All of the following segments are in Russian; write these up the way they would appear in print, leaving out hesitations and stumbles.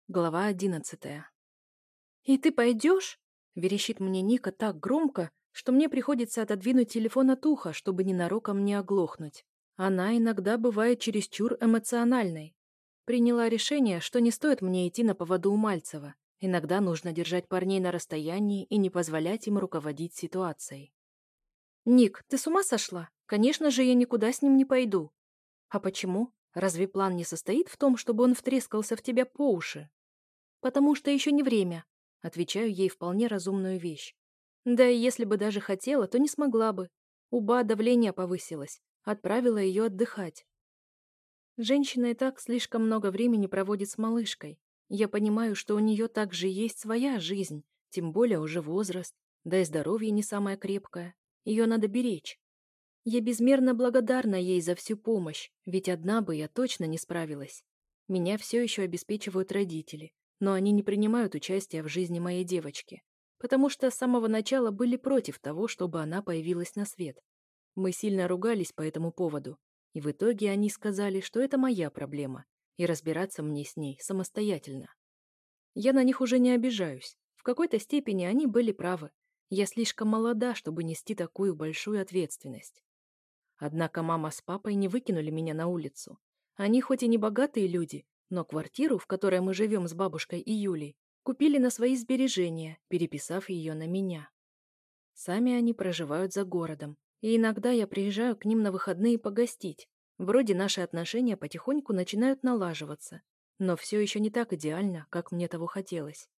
Глава 11. «И ты пойдешь?» — верещит мне Ника так громко, что мне приходится отодвинуть телефон от уха, чтобы ненароком не оглохнуть. Она иногда бывает чересчур эмоциональной. Приняла решение, что не стоит мне идти на поводу у Мальцева. Иногда нужно держать парней на расстоянии и не позволять им руководить ситуацией. «Ник, ты с ума сошла? Конечно же, я никуда с ним не пойду». «А почему? Разве план не состоит в том, чтобы он втрескался в тебя по уши?» «Потому что еще не время», — отвечаю ей вполне разумную вещь. Да и если бы даже хотела, то не смогла бы. У Ба давление повысилось, отправила ее отдыхать. Женщина и так слишком много времени проводит с малышкой. Я понимаю, что у нее также есть своя жизнь, тем более уже возраст, да и здоровье не самое крепкое. Ее надо беречь. Я безмерно благодарна ей за всю помощь, ведь одна бы я точно не справилась. Меня все еще обеспечивают родители, но они не принимают участия в жизни моей девочки, потому что с самого начала были против того, чтобы она появилась на свет. Мы сильно ругались по этому поводу, и в итоге они сказали, что это моя проблема, и разбираться мне с ней самостоятельно. Я на них уже не обижаюсь. В какой-то степени они были правы. Я слишком молода, чтобы нести такую большую ответственность. Однако мама с папой не выкинули меня на улицу. Они хоть и не богатые люди, но квартиру, в которой мы живем с бабушкой и Юлей, купили на свои сбережения, переписав ее на меня. Сами они проживают за городом, и иногда я приезжаю к ним на выходные погостить. Вроде наши отношения потихоньку начинают налаживаться, но все еще не так идеально, как мне того хотелось.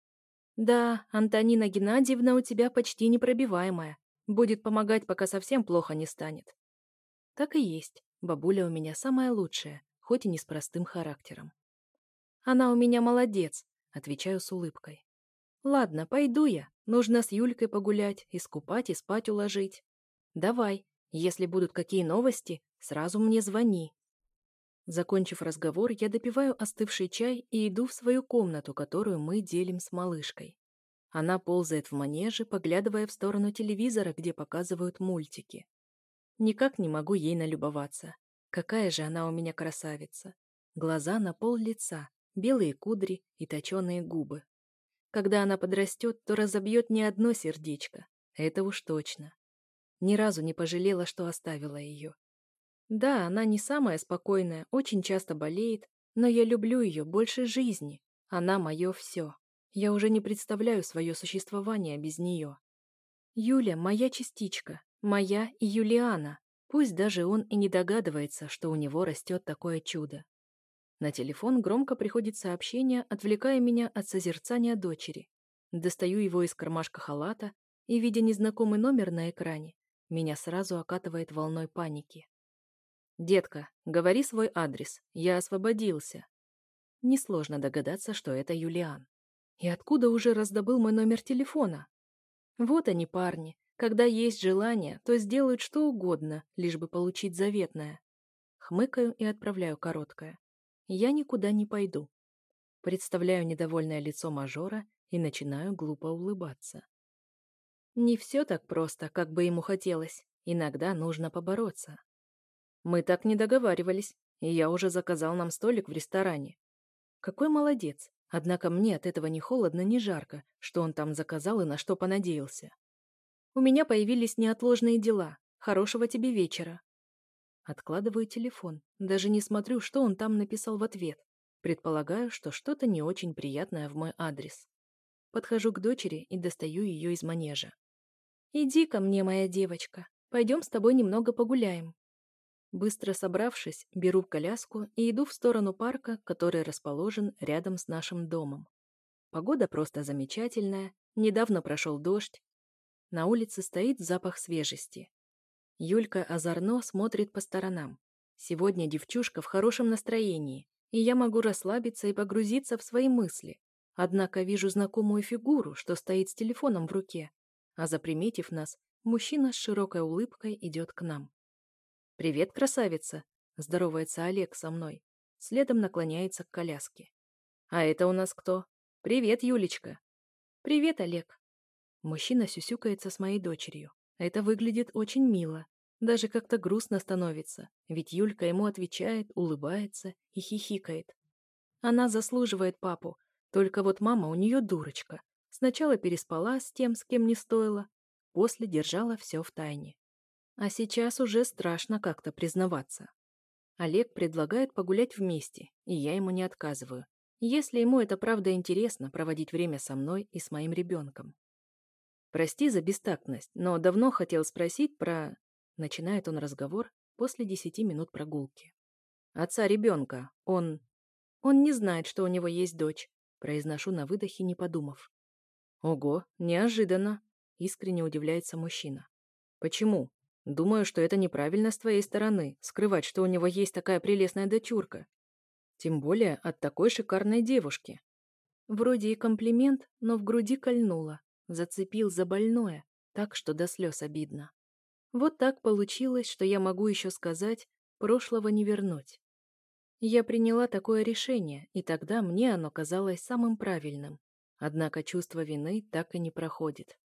Да, Антонина Геннадьевна у тебя почти непробиваемая. Будет помогать, пока совсем плохо не станет. Так и есть. Бабуля у меня самая лучшая, хоть и не с простым характером. Она у меня молодец, отвечаю с улыбкой. Ладно, пойду я. Нужно с Юлькой погулять, искупать и спать уложить. Давай, если будут какие новости, сразу мне звони. Закончив разговор, я допиваю остывший чай и иду в свою комнату, которую мы делим с малышкой. Она ползает в манеже, поглядывая в сторону телевизора, где показывают мультики. Никак не могу ей налюбоваться. Какая же она у меня красавица. Глаза на пол лица, белые кудри и точеные губы. Когда она подрастет, то разобьет не одно сердечко. Это уж точно. Ни разу не пожалела, что оставила ее. Да, она не самая спокойная, очень часто болеет, но я люблю ее больше жизни. Она мое все. Я уже не представляю свое существование без нее. Юля — моя частичка, моя и Юлиана. Пусть даже он и не догадывается, что у него растет такое чудо. На телефон громко приходит сообщение, отвлекая меня от созерцания дочери. Достаю его из кармашка халата и, видя незнакомый номер на экране, меня сразу окатывает волной паники. «Детка, говори свой адрес. Я освободился». Несложно догадаться, что это Юлиан. И откуда уже раздобыл мой номер телефона? Вот они, парни. Когда есть желание, то сделают что угодно, лишь бы получить заветное. Хмыкаю и отправляю короткое. Я никуда не пойду. Представляю недовольное лицо мажора и начинаю глупо улыбаться. Не все так просто, как бы ему хотелось. Иногда нужно побороться. Мы так не договаривались, и я уже заказал нам столик в ресторане. Какой молодец. Однако мне от этого ни холодно, ни жарко, что он там заказал и на что понадеялся. У меня появились неотложные дела. Хорошего тебе вечера. Откладываю телефон. Даже не смотрю, что он там написал в ответ. Предполагаю, что что-то не очень приятное в мой адрес. Подхожу к дочери и достаю ее из манежа. «Иди ко мне, моя девочка. Пойдем с тобой немного погуляем». Быстро собравшись, беру коляску и иду в сторону парка, который расположен рядом с нашим домом. Погода просто замечательная, недавно прошел дождь. На улице стоит запах свежести. Юлька озорно смотрит по сторонам. Сегодня девчушка в хорошем настроении, и я могу расслабиться и погрузиться в свои мысли. Однако вижу знакомую фигуру, что стоит с телефоном в руке, а заприметив нас, мужчина с широкой улыбкой идет к нам. «Привет, красавица!» – здоровается Олег со мной. Следом наклоняется к коляске. «А это у нас кто? Привет, Юлечка!» «Привет, Олег!» Мужчина сюсюкается с моей дочерью. Это выглядит очень мило. Даже как-то грустно становится, ведь Юлька ему отвечает, улыбается и хихикает. Она заслуживает папу. Только вот мама у нее дурочка. Сначала переспала с тем, с кем не стоило, после держала все в тайне. А сейчас уже страшно как-то признаваться. Олег предлагает погулять вместе, и я ему не отказываю, если ему это правда интересно проводить время со мной и с моим ребенком. Прости за бестактность, но давно хотел спросить про... Начинает он разговор после 10 минут прогулки. Отца ребенка, он... Он не знает, что у него есть дочь, произношу на выдохе, не подумав. Ого, неожиданно, искренне удивляется мужчина. Почему? Думаю, что это неправильно с твоей стороны, скрывать, что у него есть такая прелестная дочурка. Тем более от такой шикарной девушки. Вроде и комплимент, но в груди кольнуло. Зацепил за больное, так что до слез обидно. Вот так получилось, что я могу еще сказать, прошлого не вернуть. Я приняла такое решение, и тогда мне оно казалось самым правильным. Однако чувство вины так и не проходит.